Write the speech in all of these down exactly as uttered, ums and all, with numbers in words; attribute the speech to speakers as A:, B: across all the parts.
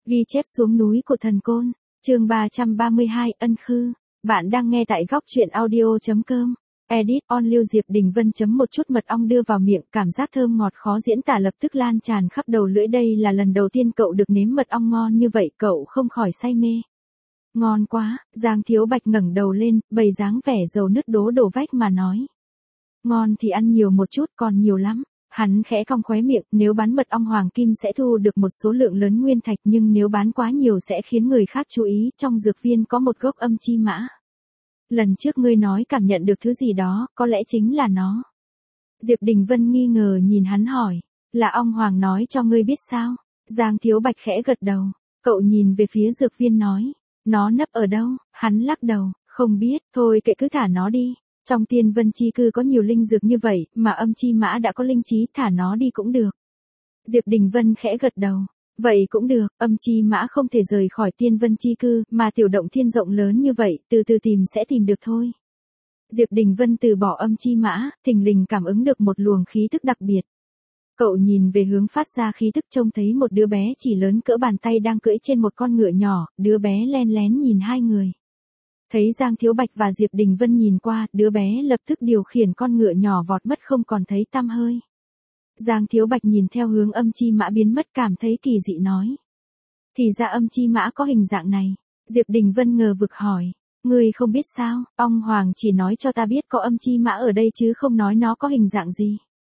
A: Ghi chép xuống núi của thần côn, chương ba trăm ba mươi hai, ân khư. Bạn đang nghe tại góc truyện audio.com. Edit on Lưu Diệp Đình Vân chấm một chút mật ong đưa vào miệng, cảm giác thơm ngọt khó diễn tả lập tức lan tràn khắp đầu lưỡi. Đây là lần đầu tiên cậu được nếm mật ong ngon như vậy, cậu không khỏi say mê. Ngon quá, Giang Thiếu Bạch ngẩng đầu lên, bày dáng vẻ dầu nứt đố đổ vách mà nói. Ngon thì ăn nhiều một chút, còn nhiều lắm. Hắn khẽ cong khóe miệng, nếu bán mật ong hoàng kim sẽ thu được một số lượng lớn nguyên thạch, nhưng nếu bán quá nhiều sẽ khiến người khác chú ý. Trong dược viên có một gốc âm chi mã. Lần trước ngươi nói cảm nhận được thứ gì đó, có lẽ chính là nó. Diệp Đình Vân nghi ngờ nhìn hắn hỏi, là ong hoàng nói cho ngươi biết sao? Giang Thiếu Bạch khẽ gật đầu, cậu nhìn về phía dược viên nói, nó nấp ở đâu? Hắn lắc đầu, không biết, thôi kệ cứ thả nó đi. Trong Tiên Vân Chi Cư có nhiều linh dược như vậy, mà âm chi mã đã có linh trí, thả nó đi cũng được. Diệp Đình Vân khẽ gật đầu, vậy cũng được, âm chi mã không thể rời khỏi Tiên Vân Chi Cư, mà tiểu động thiên rộng lớn như vậy, từ từ tìm sẽ tìm được thôi. Diệp Đình Vân từ bỏ âm chi mã, thình lình cảm ứng được một luồng khí tức đặc biệt. Cậu nhìn về hướng phát ra khí tức, trông thấy một đứa bé chỉ lớn cỡ bàn tay đang cưỡi trên một con ngựa nhỏ, đứa bé len lén nhìn hai người. Thấy Giang Thiếu Bạch và Diệp Đình Vân nhìn qua, đứa bé lập tức điều khiển con ngựa nhỏ vọt mất không còn thấy tăm hơi. Giang Thiếu Bạch nhìn theo hướng âm chi mã biến mất, cảm thấy kỳ dị nói. Thì ra âm chi mã có hình dạng này. Diệp Đình Vân ngờ vực hỏi. Ngươi không biết sao, ong hoàng chỉ nói cho ta biết có âm chi mã ở đây chứ không nói nó có hình dạng gì.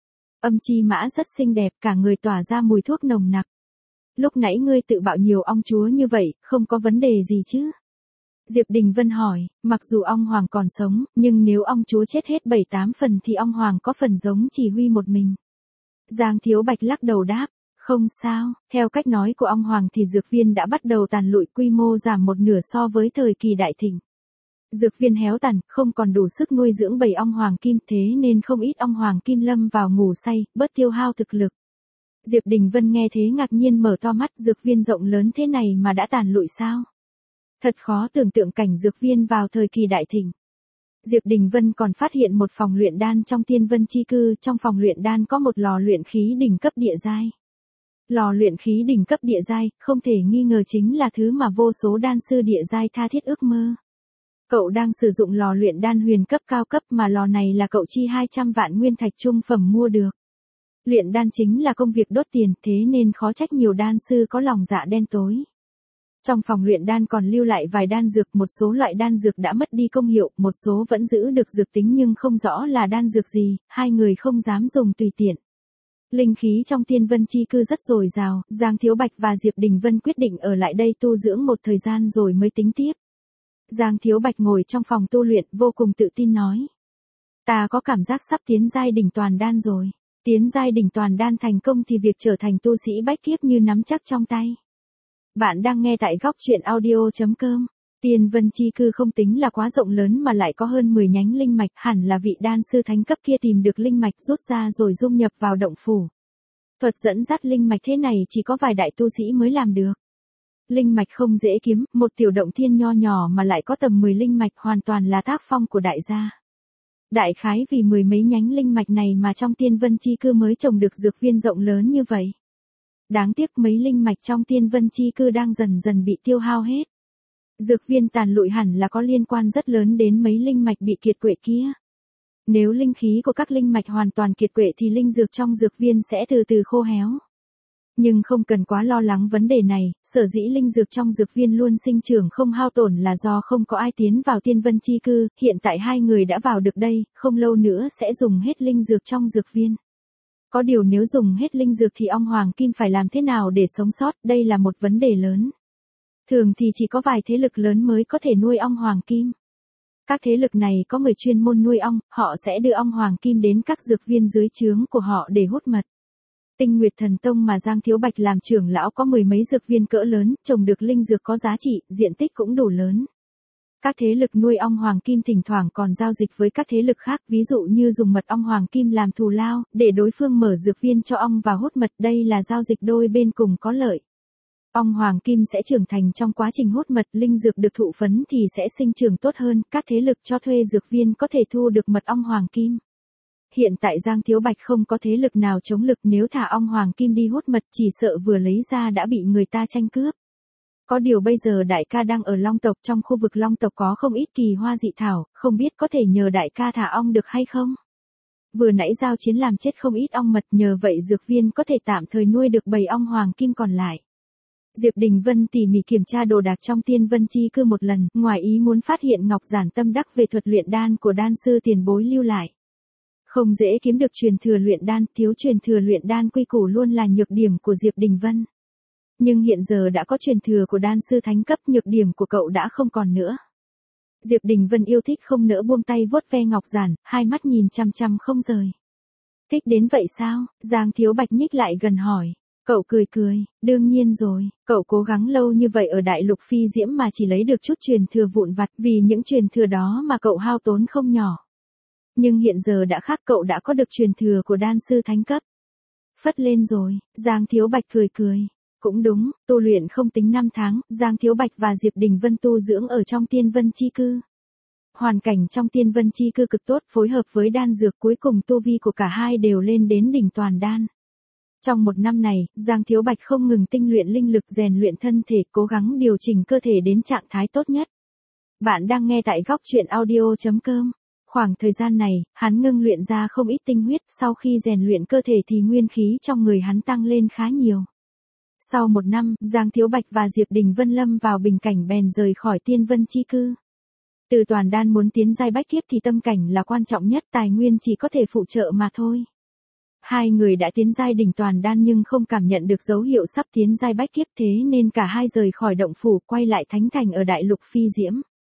A: Âm chi mã rất xinh đẹp, cả người tỏa ra mùi thuốc nồng nặc. Lúc nãy ngươi tự bạo nhiều ong chúa như vậy, không có vấn đề gì chứ? Diệp Đình Vân hỏi, mặc dù ong hoàng còn sống, nhưng nếu ong chúa chết hết bảy tám phần thì ong hoàng có phần giống chỉ huy một mình. Giang Thiếu Bạch lắc đầu đáp, không sao, theo cách nói của ong hoàng thì dược viên đã bắt đầu tàn lụi, quy mô giảm một nửa so với thời kỳ đại thịnh. Dược viên héo tàn, không còn đủ sức nuôi dưỡng bầy ong hoàng kim, thế nên không ít ong hoàng kim lâm vào ngủ say, bớt tiêu hao thực lực. Diệp Đình Vân nghe thế ngạc nhiên mở to mắt, dược viên rộng lớn thế này mà đã tàn lụi sao? Thật khó tưởng tượng cảnh dược viên vào thời kỳ đại thịnh. Diệp Đình Vân còn phát hiện một phòng luyện đan trong Tiên Vân Chi Cư, trong phòng luyện đan có một lò luyện khí đỉnh cấp địa giai. Lò luyện khí đỉnh cấp địa giai, không thể nghi ngờ chính là thứ mà vô số đan sư địa giai tha thiết ước mơ. Cậu đang sử dụng lò luyện đan huyền cấp cao cấp, mà lò này là cậu chi hai trăm vạn nguyên thạch trung phẩm mua được. Luyện đan chính là công việc đốt tiền, thế nên khó trách nhiều đan sư có lòng dạ đen tối. Trong phòng luyện đan còn lưu lại vài đan dược, một số loại đan dược đã mất đi công hiệu, một số vẫn giữ được dược tính nhưng không rõ là đan dược gì, hai người không dám dùng tùy tiện. Linh khí trong Tiên Vân Chi Cư rất dồi dào, Giang Thiếu Bạch và Diệp Đình Vân quyết định ở lại đây tu dưỡng một thời gian rồi mới tính tiếp. Giang Thiếu Bạch ngồi trong phòng tu luyện, vô cùng tự tin nói. Ta có cảm giác sắp tiến giai đỉnh toàn đan rồi. Tiến giai đỉnh toàn đan thành công thì việc trở thành tu sĩ bách kiếp như nắm chắc trong tay. Bạn đang nghe tại góc truyện audio.com. Tiên Vân Chi Cư không tính là quá rộng lớn mà lại có hơn mười nhánh linh mạch, hẳn là vị đan sư thánh cấp kia tìm được linh mạch rút ra rồi dung nhập vào động phủ. Thuật dẫn dắt linh mạch thế này chỉ có vài đại tu sĩ mới làm được. Linh mạch không dễ kiếm, một tiểu động thiên nho nhỏ mà lại có tầm mười linh mạch, hoàn toàn là tác phong của đại gia. Đại khái vì mười mấy nhánh linh mạch này mà trong Tiên Vân Chi Cư mới trồng được dược viên rộng lớn như vậy. Đáng tiếc mấy linh mạch trong Tiên Vân Chi Cư đang dần dần bị tiêu hao hết. Dược viên tàn lụi hẳn là có liên quan rất lớn đến mấy linh mạch bị kiệt quệ kia. Nếu linh khí của các linh mạch hoàn toàn kiệt quệ thì linh dược trong dược viên sẽ từ từ khô héo. Nhưng không cần quá lo lắng vấn đề này, sở dĩ linh dược trong dược viên luôn sinh trưởng không hao tổn là do không có ai tiến vào Tiên Vân Chi Cư, hiện tại hai người đã vào được đây, không lâu nữa sẽ dùng hết linh dược trong dược viên. Có điều nếu dùng hết linh dược thì ong hoàng kim phải làm thế nào để sống sót, đây là một vấn đề lớn. Thường thì chỉ có vài thế lực lớn mới có thể nuôi ong hoàng kim. Các thế lực này có người chuyên môn nuôi ong, họ sẽ đưa ong hoàng kim đến các dược viên dưới trướng của họ để hút mật. Tinh Nguyệt Thần Tông mà Giang Thiếu Bạch làm trưởng lão có mười mấy dược viên cỡ lớn, trồng được linh dược có giá trị, diện tích cũng đủ lớn. Các thế lực nuôi ong hoàng kim thỉnh thoảng còn giao dịch với các thế lực khác, ví dụ như dùng mật ong hoàng kim làm thù lao, để đối phương mở dược viên cho ong vào hút mật, đây là giao dịch đôi bên cùng có lợi. Ong hoàng kim sẽ trưởng thành trong quá trình hút mật, linh dược được thụ phấn thì sẽ sinh trưởng tốt hơn, các thế lực cho thuê dược viên có thể thu được mật ong hoàng kim. Hiện tại Giang Thiếu Bạch không có thế lực nào chống lực, nếu thả ong hoàng kim đi hút mật chỉ sợ vừa lấy ra đã bị người ta tranh cướp. Có điều bây giờ đại ca đang ở Long tộc, trong khu vực Long tộc có không ít kỳ hoa dị thảo, không biết có thể nhờ đại ca thả ong được hay không? Vừa nãy giao chiến làm chết không ít ong mật, nhờ vậy dược viên có thể tạm thời nuôi được bầy ong hoàng kim còn lại. Diệp Đình Vân tỉ mỉ kiểm tra đồ đạc trong Tiên Vân Chi Cư một lần, ngoài ý muốn phát hiện ngọc giản tâm đắc về thuật luyện đan của đan sư tiền bối lưu lại. Không dễ kiếm được truyền thừa luyện đan, thiếu truyền thừa luyện đan quy củ luôn là nhược điểm của Diệp Đình Vân. Nhưng hiện giờ đã có truyền thừa của đan sư thánh cấp, nhược điểm của cậu đã không còn nữa. Diệp Đình Vân yêu thích không nỡ buông tay vuốt ve ngọc giản, hai mắt nhìn chăm chăm không rời. Thích đến vậy sao? Giang Thiếu Bạch nhích lại gần hỏi. Cậu cười cười, đương nhiên rồi, cậu cố gắng lâu như vậy ở đại lục phi diễm mà chỉ lấy được chút truyền thừa vụn vặt, vì những truyền thừa đó mà cậu hao tốn không nhỏ. Nhưng hiện giờ đã khác, cậu đã có được truyền thừa của đan sư thánh cấp. Phất lên rồi, Giang Thiếu Bạch cười cười. Cũng đúng, tu luyện không tính năm tháng, Giang Thiếu Bạch và Diệp Đình Vân tu dưỡng ở trong Tiên Vân Chi Cư. Hoàn cảnh trong Tiên Vân Chi Cư cực tốt, phối hợp với đan dược, cuối cùng tu vi của cả hai đều lên đến đỉnh toàn đan. Trong một năm này, Giang Thiếu Bạch không ngừng tinh luyện linh lực, rèn luyện thân thể, cố gắng điều chỉnh cơ thể đến trạng thái tốt nhất. Bạn đang nghe tại góc truyện audio chấm com. Khoảng thời gian này, hắn ngưng luyện ra không ít tinh huyết, sau khi rèn luyện cơ thể thì nguyên khí trong người hắn tăng lên khá nhiều. Sau một năm, Giang Thiếu Bạch và Diệp Đình Vân lâm vào bình cảnh bèn rời khỏi Tiên Vân Chi Cư. Từ toàn đan muốn tiến giai bách kiếp thì tâm cảnh là quan trọng nhất, tài nguyên chỉ có thể phụ trợ mà thôi. Hai người đã tiến giai đỉnh toàn đan nhưng không cảm nhận được dấu hiệu sắp tiến giai bách kiếp, thế nên cả hai rời khỏi động phủ, quay lại thánh thành ở đại lục phi diễm.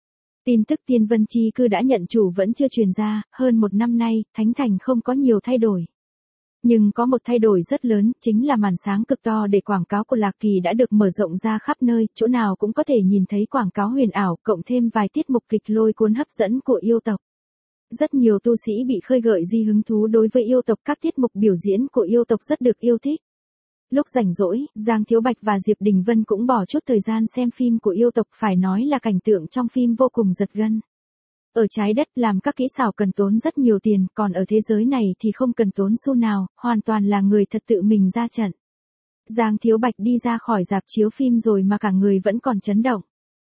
A: Tin tức Tiên Vân Chi Cư đã nhận chủ vẫn chưa truyền ra, hơn một năm nay, thánh thành không có nhiều thay đổi. Nhưng có một thay đổi rất lớn, chính là màn sáng cực to để quảng cáo của Lạc Kỳ đã được mở rộng ra khắp nơi, chỗ nào cũng có thể nhìn thấy quảng cáo huyền ảo, cộng thêm vài tiết mục kịch lôi cuốn hấp dẫn của yêu tộc. Rất nhiều tu sĩ bị khơi gợi di hứng thú đối với yêu tộc, các tiết mục biểu diễn của yêu tộc rất được yêu thích. Lúc rảnh rỗi, Giang Thiếu Bạch và Diệp Đình Vân cũng bỏ chút thời gian xem phim của yêu tộc, phải nói là cảnh tượng trong phim vô cùng giật gân. Ở trái đất làm các kỹ xảo cần tốn rất nhiều tiền, còn ở thế giới này thì không cần tốn xu nào, hoàn toàn là người thật tự mình ra trận. Giang Thiếu Bạch đi ra khỏi rạp chiếu phim rồi mà cả người vẫn còn chấn động.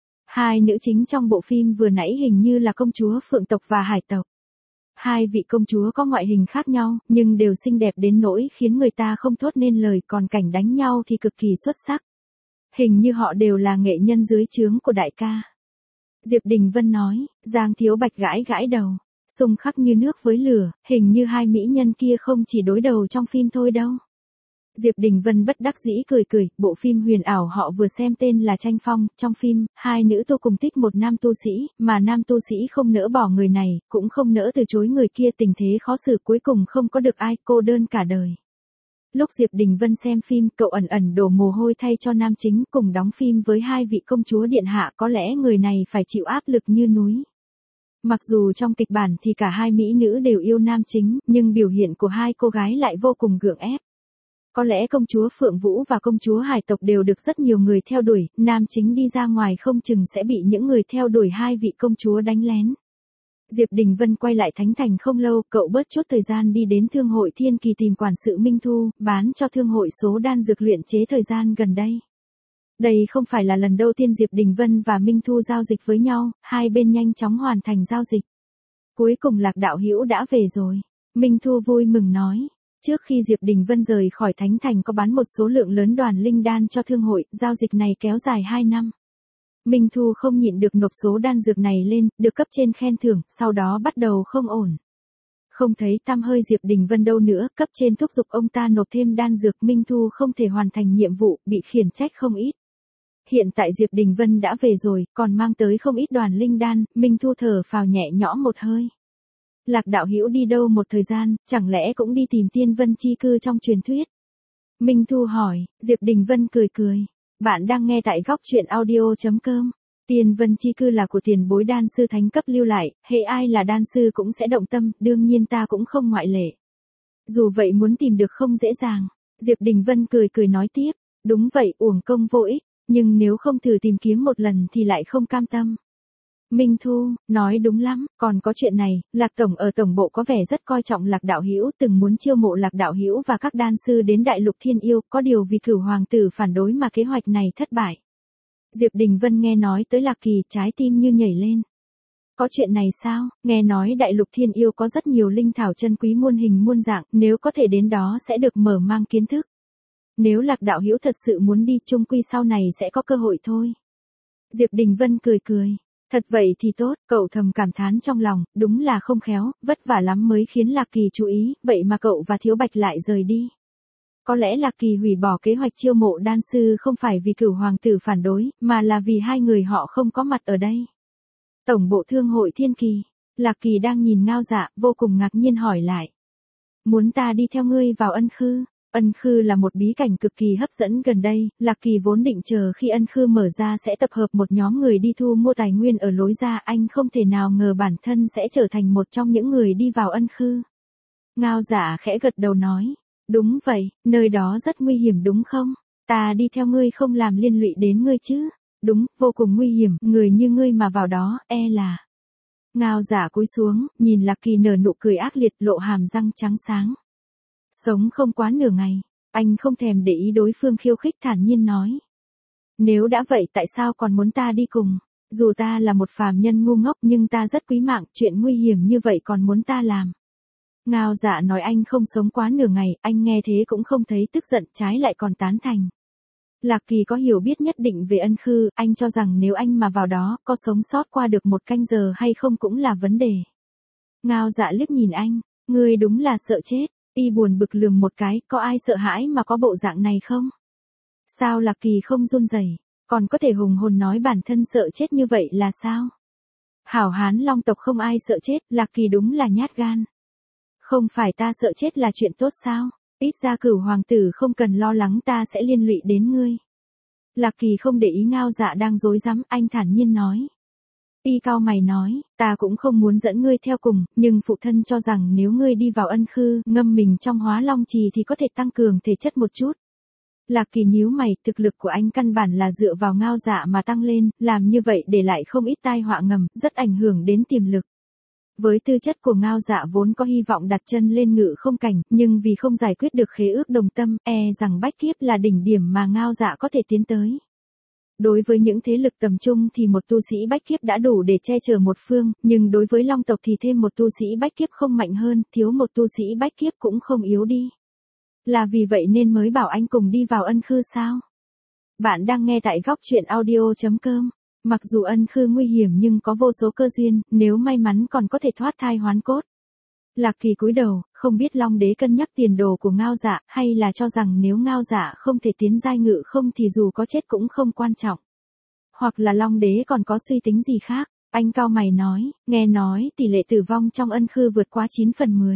A: Hai nữ chính trong bộ phim vừa nãy hình như là công chúa Phượng tộc và Hải tộc. Hai vị công chúa có ngoại hình khác nhau, nhưng đều xinh đẹp đến nỗi khiến người ta không thốt nên lời, còn cảnh đánh nhau thì cực kỳ xuất sắc. Hình như họ đều là nghệ nhân dưới trướng của đại ca. Diệp Đình Vân nói, Giang Thiếu Bạch gãi gãi đầu, xung khắc như nước với lửa, hình như hai mỹ nhân kia không chỉ đối đầu trong phim thôi đâu. Diệp Đình Vân bất đắc dĩ cười cười, bộ phim huyền ảo họ vừa xem tên là Tranh Phong, trong phim, hai nữ tu cùng thích một nam tu sĩ, mà nam tu sĩ không nỡ bỏ người này, cũng không nỡ từ chối người kia, tình thế khó xử, cuối cùng không có được ai, cô đơn cả đời. Lúc Diệp Đình Vân xem phim, cậu ẩn ẩn đổ mồ hôi thay cho nam chính, cùng đóng phim với hai vị công chúa điện hạ, có lẽ người này phải chịu áp lực như núi. Mặc dù trong kịch bản thì cả hai mỹ nữ đều yêu nam chính, nhưng biểu hiện của hai cô gái lại vô cùng gượng ép. Có lẽ công chúa Phượng Vũ và công chúa Hải tộc đều được rất nhiều người theo đuổi, nam chính đi ra ngoài không chừng sẽ bị những người theo đuổi hai vị công chúa đánh lén. Diệp Đình Vân quay lại thánh thành không lâu, cậu bớt chút thời gian đi đến thương hội Thiên Kỳ tìm quản sự Minh Thu, bán cho thương hội số đan dược luyện chế thời gian gần đây. Đây không phải là lần đầu tiên Diệp Đình Vân và Minh Thu giao dịch với nhau, hai bên nhanh chóng hoàn thành giao dịch. Cuối cùng Lạc đạo hữu đã về rồi. Minh Thu vui mừng nói. Trước khi Diệp Đình Vân rời khỏi thánh thành có bán một số lượng lớn đoàn linh đan cho thương hội, giao dịch này kéo dài hai năm. Minh Thu không nhịn được nộp số đan dược này lên, được cấp trên khen thưởng, sau đó bắt đầu không ổn. Không thấy tăm hơi Diệp Đình Vân đâu nữa, cấp trên thúc giục ông ta nộp thêm đan dược, Minh Thu không thể hoàn thành nhiệm vụ, bị khiển trách không ít. Hiện tại Diệp Đình Vân đã về rồi, còn mang tới không ít đoàn linh đan, Minh Thu thở phào nhẹ nhõm một hơi. Lạc đạo hữu đi đâu một thời gian, chẳng lẽ cũng đi tìm Tiên Vân Chi Cư trong truyền thuyết? Minh Thu hỏi, Diệp Đình Vân cười cười. Bạn đang nghe tại góc truyện audio chấm com. Tiên Vân Chi Cư là của tiền bối đan sư thánh cấp lưu lại, hệ ai là đan sư cũng sẽ động tâm, đương nhiên ta cũng không ngoại lệ. Dù vậy muốn tìm được không dễ dàng. Diệp Đình Vân cười cười nói tiếp, đúng vậy, uổng công vô ích, nhưng nếu không thử tìm kiếm một lần thì lại không cam tâm. Minh Thu, nói đúng lắm, còn có chuyện này, Lạc Tổng ở Tổng bộ có vẻ rất coi trọng Lạc đạo hữu, từng muốn chiêu mộ Lạc đạo hữu và các đan sư đến Đại Lục Thiên Yêu, có điều vì Cửu Hoàng tử phản đối mà kế hoạch này thất bại. Diệp Đình Vân nghe nói tới Lạc Kỳ, trái tim như nhảy lên. Có chuyện này sao? Nghe nói đại lục thiên yêu có rất nhiều linh thảo chân quý muôn hình muôn dạng, nếu có thể đến đó sẽ được mở mang kiến thức. Nếu Lạc đạo hữu thật sự muốn đi, chung quy sau này sẽ có cơ hội thôi. Diệp Đình Vân cười cười. Thật vậy thì tốt, cậu thầm cảm thán trong lòng, đúng là không khéo, vất vả lắm mới khiến Lạc Kỳ chú ý, vậy mà cậu và Thiếu Bạch lại rời đi. Có lẽ Lạc Kỳ hủy bỏ kế hoạch chiêu mộ đan sư không phải vì Cửu hoàng tử phản đối, mà là vì hai người họ không có mặt ở đây. Tổng bộ thương hội Thiên Kỳ, Lạc Kỳ đang nhìn Ngao Dạ, vô cùng ngạc nhiên hỏi lại. Muốn ta đi theo ngươi vào Ân Khư? Ân Khư là một bí cảnh cực kỳ hấp dẫn gần đây, Lạc Kỳ vốn định chờ khi Ân Khư mở ra sẽ tập hợp một nhóm người đi thu mua tài nguyên ở lối ra, anh không thể nào ngờ bản thân sẽ trở thành một trong những người đi vào Ân Khư. Ngao Dạ khẽ gật đầu nói, đúng vậy, nơi đó rất nguy hiểm đúng không? Ta đi theo ngươi không làm liên lụy đến ngươi chứ? Đúng, vô cùng nguy hiểm, người như ngươi mà vào đó, e là. Ngao Dạ cúi xuống, nhìn Lạc Kỳ nở nụ cười ác liệt, lộ hàm răng trắng sáng. Sống không quá nửa ngày, anh không thèm để ý đối phương khiêu khích, thản nhiên nói. Nếu đã vậy tại sao còn muốn ta đi cùng? Dù ta là một phàm nhân ngu ngốc nhưng ta rất quý mạng, chuyện nguy hiểm như vậy còn muốn ta làm. Ngao Dạ nói anh không sống quá nửa ngày, anh nghe thế cũng không thấy tức giận, trái lại còn tán thành. Lạc Kỳ có hiểu biết nhất định về Ân Khư, anh cho rằng nếu anh mà vào đó, có sống sót qua được một canh giờ hay không cũng là vấn đề. Ngao Dạ liếc nhìn anh, ngươi đúng là sợ chết. Y buồn bực lườm một cái, có ai sợ hãi mà có bộ dạng này không? Sao Lạc Kỳ không run rẩy, còn có thể hùng hồn nói bản thân sợ chết như vậy là sao? Hảo hán Long tộc không ai sợ chết, Lạc Kỳ đúng là nhát gan. Không phải ta sợ chết là chuyện tốt sao? Ít ra Cửu hoàng tử không cần lo lắng ta sẽ liên lụy đến ngươi. Lạc Kỳ không để ý Ngao Dạ đang rối rắm, anh thản nhiên nói. Y cao mày nói, ta cũng không muốn dẫn ngươi theo cùng, nhưng phụ thân cho rằng nếu ngươi đi vào Ân Khư, ngâm mình trong Hóa Long Trì thì có thể tăng cường thể chất một chút. Lạc Kỳ nhíu mày, thực lực của anh căn bản là dựa vào Ngao Dạ mà tăng lên, làm như vậy để lại không ít tai họa ngầm, rất ảnh hưởng đến tiềm lực. Với tư chất của Ngao Dạ vốn có hy vọng đặt chân lên ngự không cảnh, nhưng vì không giải quyết được khế ước đồng tâm, e rằng bách kiếp là đỉnh điểm mà Ngao Dạ có thể tiến tới. Đối với những thế lực tầm trung thì một tu sĩ bách kiếp đã đủ để che chở một phương, nhưng đối với Long tộc thì thêm một tu sĩ bách kiếp không mạnh hơn, thiếu một tu sĩ bách kiếp cũng không yếu đi. Là vì vậy nên mới bảo anh cùng đi vào Ân Khư sao? Bạn đang nghe tại góc truyện audio chấm com. Mặc dù Ân Khư nguy hiểm nhưng có vô số cơ duyên, nếu may mắn còn có thể thoát thai hoán cốt. Lạc Kỳ cúi đầu, không biết Long đế cân nhắc tiền đồ của Ngao Dạ, hay là cho rằng nếu Ngao Dạ không thể tiến giai ngự không thì dù có chết cũng không quan trọng. Hoặc là Long đế còn có suy tính gì khác. Anh cau mày nói, nghe nói tỷ lệ tử vong trong Ân Khư vượt quá chín phần mười.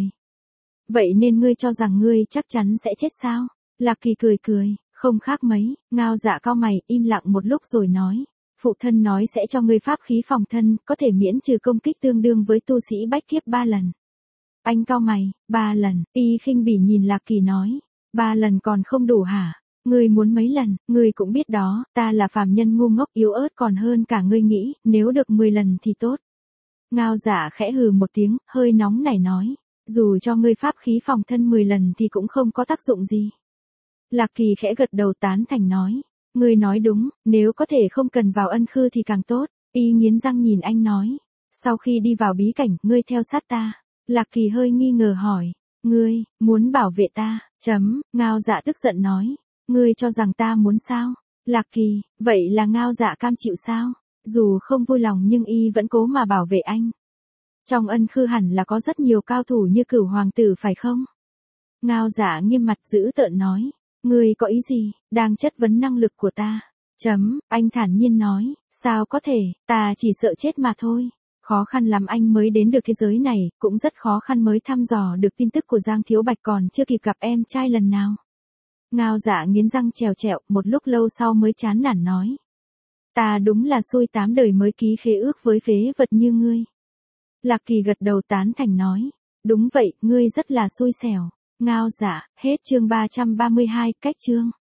A: Vậy nên ngươi cho rằng ngươi chắc chắn sẽ chết sao? Lạc Kỳ cười cười, không khác mấy. Ngao Dạ cau mày, im lặng một lúc rồi nói. Phụ thân nói sẽ cho ngươi pháp khí phòng thân, có thể miễn trừ công kích tương đương với tu sĩ bách kiếp ba lần. Anh cau mày, ba lần, y khinh bỉ nhìn Lạc Kỳ nói. Ba lần còn không đủ hả? Ngươi muốn mấy lần, ngươi cũng biết đó, ta là phàm nhân ngu ngốc yếu ớt còn hơn cả ngươi nghĩ, nếu được mười lần thì tốt. Ngao Dạ khẽ hừ một tiếng, hơi nóng nảy nói. Dù cho ngươi pháp khí phòng thân mười lần thì cũng không có tác dụng gì. Lạc Kỳ khẽ gật đầu tán thành nói. Ngươi nói đúng, nếu có thể không cần vào Ân Khư thì càng tốt. Y nghiến răng nhìn anh nói. Sau khi đi vào bí cảnh, ngươi theo sát ta. Lạc Kỳ hơi nghi ngờ hỏi. Ngươi, muốn bảo vệ ta, chấm, Ngao Dạ tức giận nói. Ngươi cho rằng ta muốn sao? Lạc Kỳ, vậy là Ngao Dạ cam chịu sao? Dù không vui lòng nhưng y vẫn cố mà bảo vệ anh. Trong Ân Khư hẳn là có rất nhiều cao thủ như Cửu hoàng tử phải không? Ngao Dạ nghiêm mặt dữ tợn nói. Ngươi có ý gì, đang chất vấn năng lực của ta? Chấm, anh thản nhiên nói, sao có thể, ta chỉ sợ chết mà thôi. Khó khăn lắm anh mới đến được thế giới này, cũng rất khó khăn mới thăm dò được tin tức của Giang Thiếu Bạch còn chưa kịp gặp em trai lần nào. Ngao Dạ nghiến răng trèo trẹo, một lúc lâu sau mới chán nản nói. Ta đúng là xui tám đời mới ký khế ước với phế vật như ngươi. Lạc Kỳ gật đầu tán thành nói. Đúng vậy, ngươi rất là xui xẻo. Ngao Dạ, hết chương ba trăm ba mươi hai, cách chương.